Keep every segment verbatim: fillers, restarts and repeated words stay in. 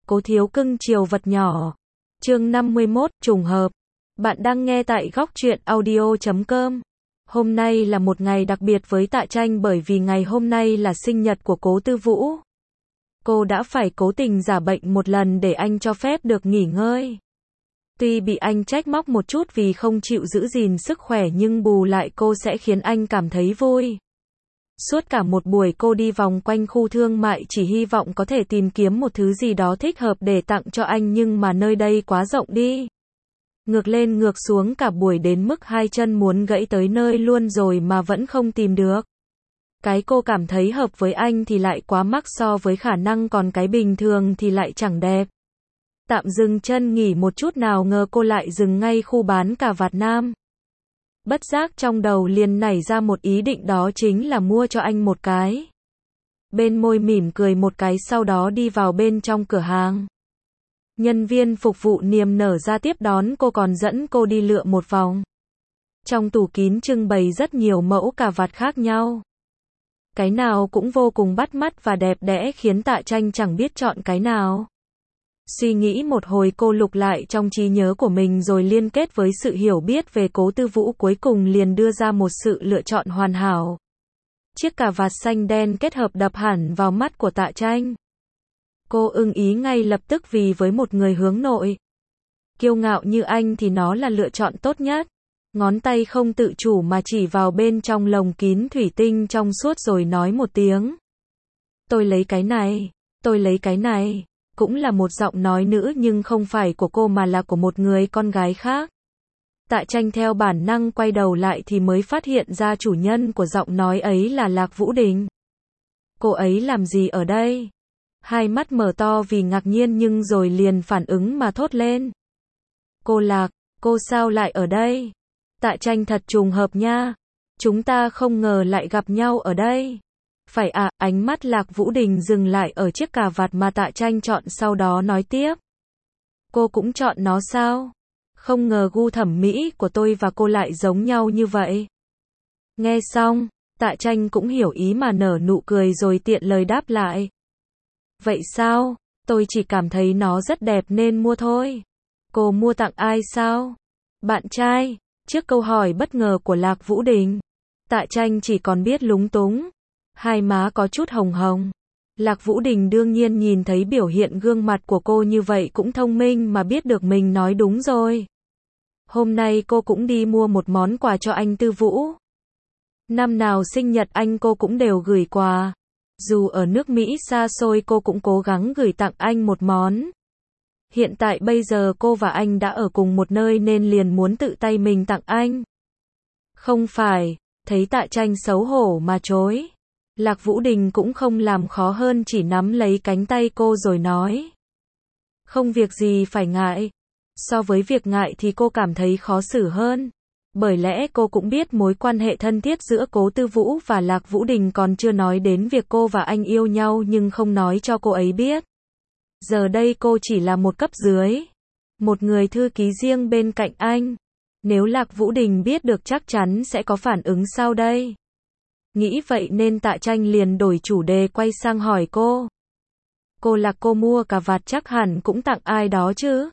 Cố thiếu cưng chiều vật nhỏ. Chương năm mươi mốt, trùng hợp. Bạn đang nghe tại góc truyện audio chấm com. Hôm nay là một ngày đặc biệt với Tạ Tranh bởi vì ngày hôm nay là sinh nhật của Cố Tư Vũ. Cô đã phải cố tình giả bệnh một lần để anh cho phép được nghỉ ngơi. Tuy bị anh trách móc một chút vì không chịu giữ gìn sức khỏe nhưng bù lại cô sẽ khiến anh cảm thấy vui. Suốt cả một buổi cô đi vòng quanh khu thương mại chỉ hy vọng có thể tìm kiếm một thứ gì đó thích hợp để tặng cho anh nhưng mà nơi đây quá rộng đi. Ngược lên ngược xuống cả buổi đến mức hai chân muốn gãy tới nơi luôn rồi mà vẫn không tìm được. Cái cô cảm thấy hợp với anh thì lại quá mắc so với khả năng còn cái bình thường thì lại chẳng đẹp. Tạm dừng chân nghỉ một chút nào ngờ cô lại dừng ngay khu bán cà vạt nam. Bất giác trong đầu liền nảy ra một ý định đó chính là mua cho anh một cái. Bên môi mỉm cười một cái sau đó đi vào bên trong cửa hàng. Nhân viên phục vụ niềm nở ra tiếp đón cô còn dẫn cô đi lựa một vòng. Trong tủ kín trưng bày rất nhiều mẫu cà vạt khác nhau. Cái nào cũng vô cùng bắt mắt và đẹp đẽ khiến Tạ Tranh chẳng biết chọn cái nào. Suy nghĩ một hồi cô lục lại trong trí nhớ của mình rồi liên kết với sự hiểu biết về Cố Tư Vũ cuối cùng liền đưa ra một sự lựa chọn hoàn hảo. Chiếc cà vạt xanh đen kết hợp đập hẳn vào mắt của Tạ Tranh. Cô ưng ý ngay lập tức vì với một người hướng nội kiêu ngạo như anh thì nó là lựa chọn tốt nhất. Ngón tay không tự chủ mà chỉ vào bên trong lồng kín thủy tinh trong suốt rồi nói một tiếng. Tôi lấy cái này, tôi lấy cái này. Cũng là một giọng nói nữ nhưng không phải của cô mà là của một người con gái khác. Tạ Tranh theo bản năng quay đầu lại thì mới phát hiện ra chủ nhân của giọng nói ấy là Lạc Vũ Đình. Cô ấy làm gì ở đây? Hai mắt mở to vì ngạc nhiên nhưng rồi liền phản ứng mà thốt lên. Cô Lạc, cô sao lại ở đây? Tạ Tranh thật trùng hợp nha. Chúng ta không ngờ lại gặp nhau ở đây. Phải à, ánh mắt Lạc Vũ Đình dừng lại ở chiếc cà vạt mà Tạ Tranh chọn sau đó nói tiếp. Cô cũng chọn nó sao? Không ngờ gu thẩm mỹ của tôi và cô lại giống nhau như vậy. Nghe xong, Tạ Tranh cũng hiểu ý mà nở nụ cười rồi tiện lời đáp lại. Vậy sao? Tôi chỉ cảm thấy nó rất đẹp nên mua thôi. Cô mua tặng ai sao? Bạn trai? Trước câu hỏi bất ngờ của Lạc Vũ Đình, Tạ Tranh chỉ còn biết lúng túng. Hai má có chút hồng hồng. Lạc Vũ Đình đương nhiên nhìn thấy biểu hiện gương mặt của cô như vậy cũng thông minh mà biết được mình nói đúng rồi. Hôm nay cô cũng đi mua một món quà cho anh Tư Vũ. Năm nào sinh nhật anh cô cũng đều gửi quà. Dù ở nước Mỹ xa xôi cô cũng cố gắng gửi tặng anh một món. Hiện tại bây giờ cô và anh đã ở cùng một nơi nên liền muốn tự tay mình tặng anh. Không phải, thấy Tạ Tranh xấu hổ mà chối. Lạc Vũ Đình cũng không làm khó hơn chỉ nắm lấy cánh tay cô rồi nói. Không việc gì phải ngại. So với việc ngại thì cô cảm thấy khó xử hơn. Bởi lẽ cô cũng biết mối quan hệ thân thiết giữa Cố Tư Vũ và Lạc Vũ Đình còn chưa nói đến việc cô và anh yêu nhau nhưng không nói cho cô ấy biết. Giờ đây cô chỉ là một cấp dưới. Một người thư ký riêng bên cạnh anh. Nếu Lạc Vũ Đình biết được chắc chắn sẽ có phản ứng sao đây? Nghĩ vậy nên Tạ Tranh liền đổi chủ đề quay sang hỏi cô. Cô Lạc cô mua cà vạt chắc hẳn cũng tặng ai đó chứ?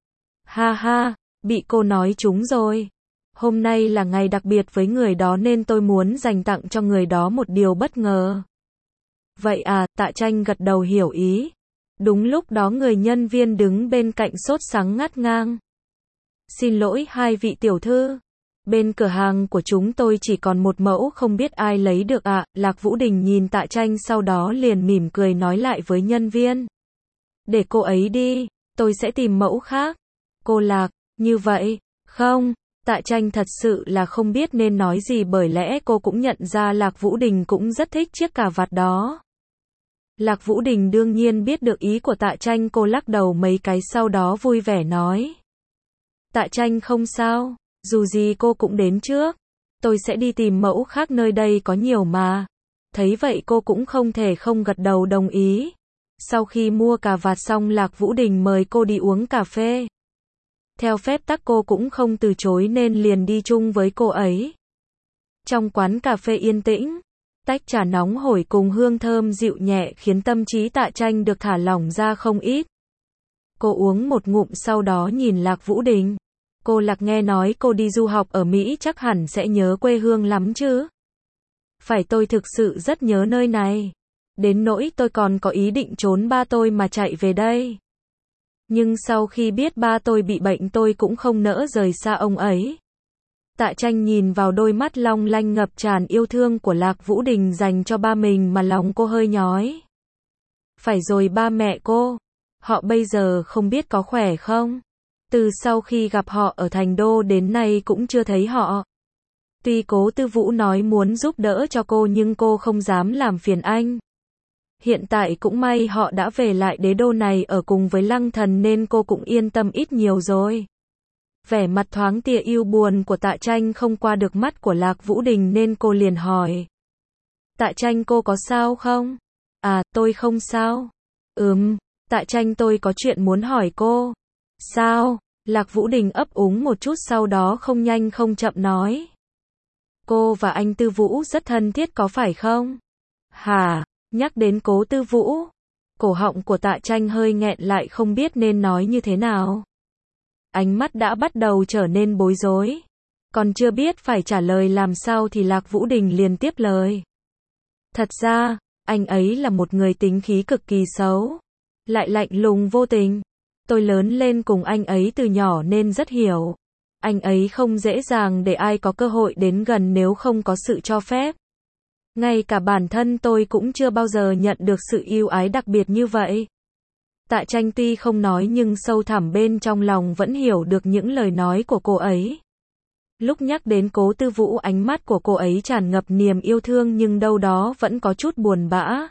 Ha ha, bị cô nói trúng rồi. Hôm nay là ngày đặc biệt với người đó nên tôi muốn dành tặng cho người đó một điều bất ngờ. Vậy à, Tạ Tranh gật đầu hiểu ý. Đúng lúc đó người nhân viên đứng bên cạnh sốt sắng ngắt ngang. Xin lỗi hai vị tiểu thư. Bên cửa hàng của chúng tôi chỉ còn một mẫu không biết ai lấy được ạ. À. Lạc Vũ Đình nhìn Tạ Tranh sau đó liền mỉm cười nói lại với nhân viên. Để cô ấy đi, tôi sẽ tìm mẫu khác. Cô Lạc, như vậy, không, Tạ Tranh thật sự là không biết nên nói gì bởi lẽ cô cũng nhận ra Lạc Vũ Đình cũng rất thích chiếc cà vạt đó. Lạc Vũ Đình đương nhiên biết được ý của Tạ Tranh cô lắc đầu mấy cái sau đó vui vẻ nói. Tạ Tranh không sao. Dù gì cô cũng đến trước. Tôi sẽ đi tìm mẫu khác nơi đây có nhiều mà. Thấy vậy cô cũng không thể không gật đầu đồng ý. Sau khi mua cà vạt xong Lạc Vũ Đình mời cô đi uống cà phê. Theo phép tắc cô cũng không từ chối nên liền đi chung với cô ấy. Trong quán cà phê yên tĩnh, tách trà nóng hổi cùng hương thơm dịu nhẹ khiến tâm trí Tạ Tranh được thả lỏng ra không ít. Cô uống một ngụm sau đó nhìn Lạc Vũ Đình. Cô Lạc nghe nói cô đi du học ở Mỹ chắc hẳn sẽ nhớ quê hương lắm chứ. Phải, tôi thực sự rất nhớ nơi này. Đến nỗi tôi còn có ý định trốn ba tôi mà chạy về đây. Nhưng sau khi biết ba tôi bị bệnh tôi cũng không nỡ rời xa ông ấy. Tạ Tranh nhìn vào đôi mắt long lanh ngập tràn yêu thương của Lạc Vũ Đình dành cho ba mình mà lòng cô hơi nhói. Phải rồi, ba mẹ cô, họ bây giờ không biết có khỏe không? Từ sau khi gặp họ ở Thành Đô đến nay cũng chưa thấy họ. Tuy Cố Tư Vũ nói muốn giúp đỡ cho cô nhưng cô không dám làm phiền anh. Hiện tại cũng may họ đã về lại đế đô này ở cùng với Lăng Thần nên cô cũng yên tâm ít nhiều rồi. Vẻ mặt thoáng tia yêu buồn của Tạ Tranh không qua được mắt của Lạc Vũ Đình nên cô liền hỏi. Tạ Tranh, cô có sao không? À, tôi không sao. Ừm, Tạ Tranh, tôi có chuyện muốn hỏi cô. Sao? Lạc Vũ Đình ấp úng một chút sau đó không nhanh không chậm nói. Cô và anh Tư Vũ rất thân thiết có phải không? Hả? Nhắc đến Cố Tư Vũ, cổ họng của Tạ Tranh hơi nghẹn lại không biết nên nói như thế nào. Ánh mắt đã bắt đầu trở nên bối rối. Còn chưa biết phải trả lời làm sao thì Lạc Vũ Đình liền tiếp lời. Thật ra, anh ấy là một người tính khí cực kỳ xấu, lại lạnh lùng vô tình. Tôi lớn lên cùng anh ấy từ nhỏ nên rất hiểu. Anh ấy không dễ dàng để ai có cơ hội đến gần nếu không có sự cho phép. Ngay cả bản thân tôi cũng chưa bao giờ nhận được sự yêu ái đặc biệt như vậy. Tạ Tranh tuy không nói nhưng sâu thẳm bên trong lòng vẫn hiểu được những lời nói của cô ấy. Lúc nhắc đến Cố Tư Vũ, ánh mắt của cô ấy tràn ngập niềm yêu thương nhưng đâu đó vẫn có chút buồn bã.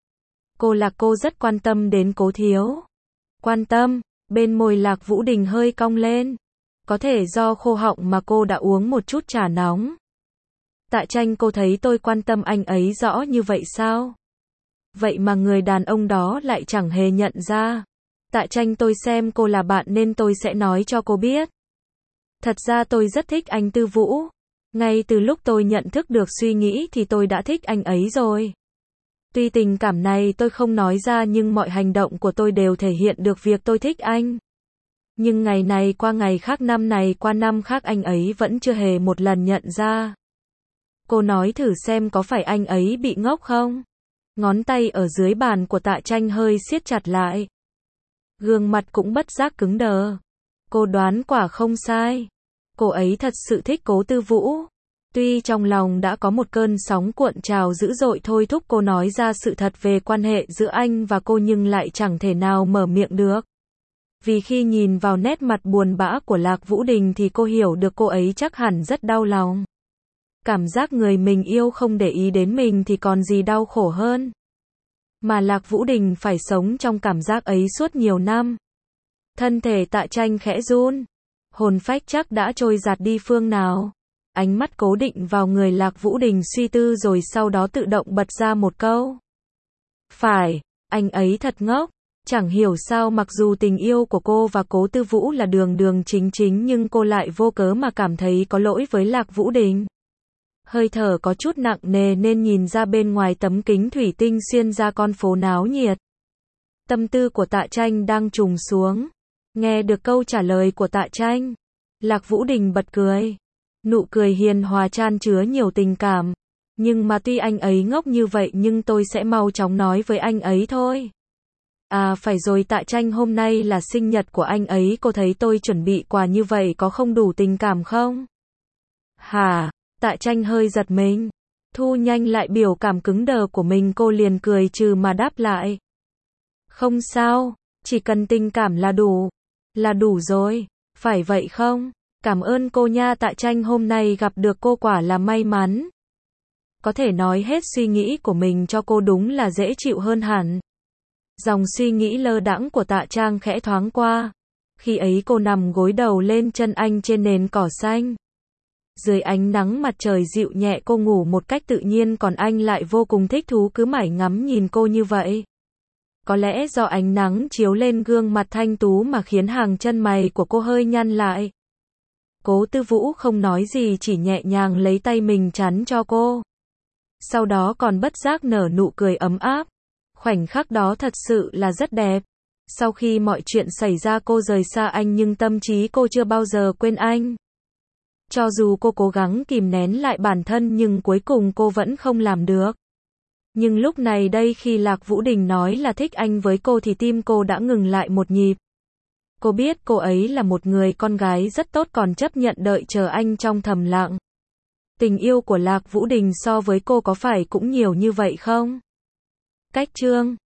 Cô Lạc, cô rất quan tâm đến Cố thiếu. Quan tâm? Bên môi Lạc Vũ Đình hơi cong lên. Có thể do khô họng mà cô đã uống một chút trà nóng. Tạ Tranh, cô thấy tôi quan tâm anh ấy rõ như vậy sao? Vậy mà người đàn ông đó lại chẳng hề nhận ra. Tạ Tranh, tôi xem cô là bạn nên tôi sẽ nói cho cô biết. Thật ra tôi rất thích anh Tư Vũ. Ngay từ lúc tôi nhận thức được suy nghĩ thì tôi đã thích anh ấy rồi. Tuy tình cảm này tôi không nói ra nhưng mọi hành động của tôi đều thể hiện được việc tôi thích anh. Nhưng ngày này qua ngày khác, năm này qua năm khác, anh ấy vẫn chưa hề một lần nhận ra. Cô nói thử xem có phải anh ấy bị ngốc không? Ngón tay ở dưới bàn của Tạ Tranh hơi siết chặt lại. Gương mặt cũng bất giác cứng đờ. Cô đoán quả không sai. Cô ấy thật sự thích Cố Tư Vũ. Tuy trong lòng đã có một cơn sóng cuộn trào dữ dội thôi thúc cô nói ra sự thật về quan hệ giữa anh và cô nhưng lại chẳng thể nào mở miệng được. Vì khi nhìn vào nét mặt buồn bã của Lạc Vũ Đình thì cô hiểu được cô ấy chắc hẳn rất đau lòng. Cảm giác người mình yêu không để ý đến mình thì còn gì đau khổ hơn. Mà Lạc Vũ Đình phải sống trong cảm giác ấy suốt nhiều năm. Thân thể Tạ Tranh khẽ run. Hồn phách chắc đã trôi giạt đi phương nào. Ánh mắt cố định vào người Lạc Vũ Đình suy tư rồi sau đó tự động bật ra một câu. Phải, anh ấy thật ngốc. Chẳng hiểu sao mặc dù tình yêu của cô và Cố Tư Vũ là đường đường chính chính nhưng cô lại vô cớ mà cảm thấy có lỗi với Lạc Vũ Đình. Hơi thở có chút nặng nề nên nhìn ra bên ngoài tấm kính thủy tinh xuyên ra con phố náo nhiệt. Tâm tư của Tạ Tranh đang trùng xuống. Nghe được câu trả lời của Tạ Tranh, Lạc Vũ Đình bật cười. Nụ cười hiền hòa chan chứa nhiều tình cảm. Nhưng mà tuy anh ấy ngốc như vậy nhưng tôi sẽ mau chóng nói với anh ấy thôi. À phải rồi, Tạ Tranh, hôm nay là sinh nhật của anh ấy, cô thấy tôi chuẩn bị quà như vậy có không đủ tình cảm không? Hả? Tạ Tranh hơi giật mình. Thu nhanh lại biểu cảm cứng đờ của mình, cô liền cười trừ mà đáp lại. Không sao, chỉ cần tình cảm là đủ. Là đủ rồi, phải vậy không? Cảm ơn cô nha Tạ Tranh, hôm nay gặp được cô quả là may mắn. Có thể nói hết suy nghĩ của mình cho cô đúng là dễ chịu hơn hẳn. Dòng suy nghĩ lơ đãng của Tạ Trang khẽ thoáng qua. Khi ấy cô nằm gối đầu lên chân anh trên nền cỏ xanh. Dưới ánh nắng mặt trời dịu nhẹ cô ngủ một cách tự nhiên còn anh lại vô cùng thích thú cứ mải ngắm nhìn cô như vậy. Có lẽ do ánh nắng chiếu lên gương mặt thanh tú mà khiến hàng chân mày của cô hơi nhăn lại. Cố Tư Vũ không nói gì chỉ nhẹ nhàng lấy tay mình chắn cho cô. Sau đó còn bất giác nở nụ cười ấm áp. Khoảnh khắc đó thật sự là rất đẹp. Sau khi mọi chuyện xảy ra cô rời xa anh nhưng tâm trí cô chưa bao giờ quên anh. Cho dù cô cố gắng kìm nén lại bản thân nhưng cuối cùng cô vẫn không làm được. Nhưng lúc này đây khi Lạc Vũ Đình nói là thích anh với cô thì tim cô đã ngừng lại một nhịp. Cô biết cô ấy là một người con gái rất tốt còn chấp nhận đợi chờ anh trong thầm lặng. Tình yêu của Lạc Vũ Đình so với cô có phải cũng nhiều như vậy không? Cách chương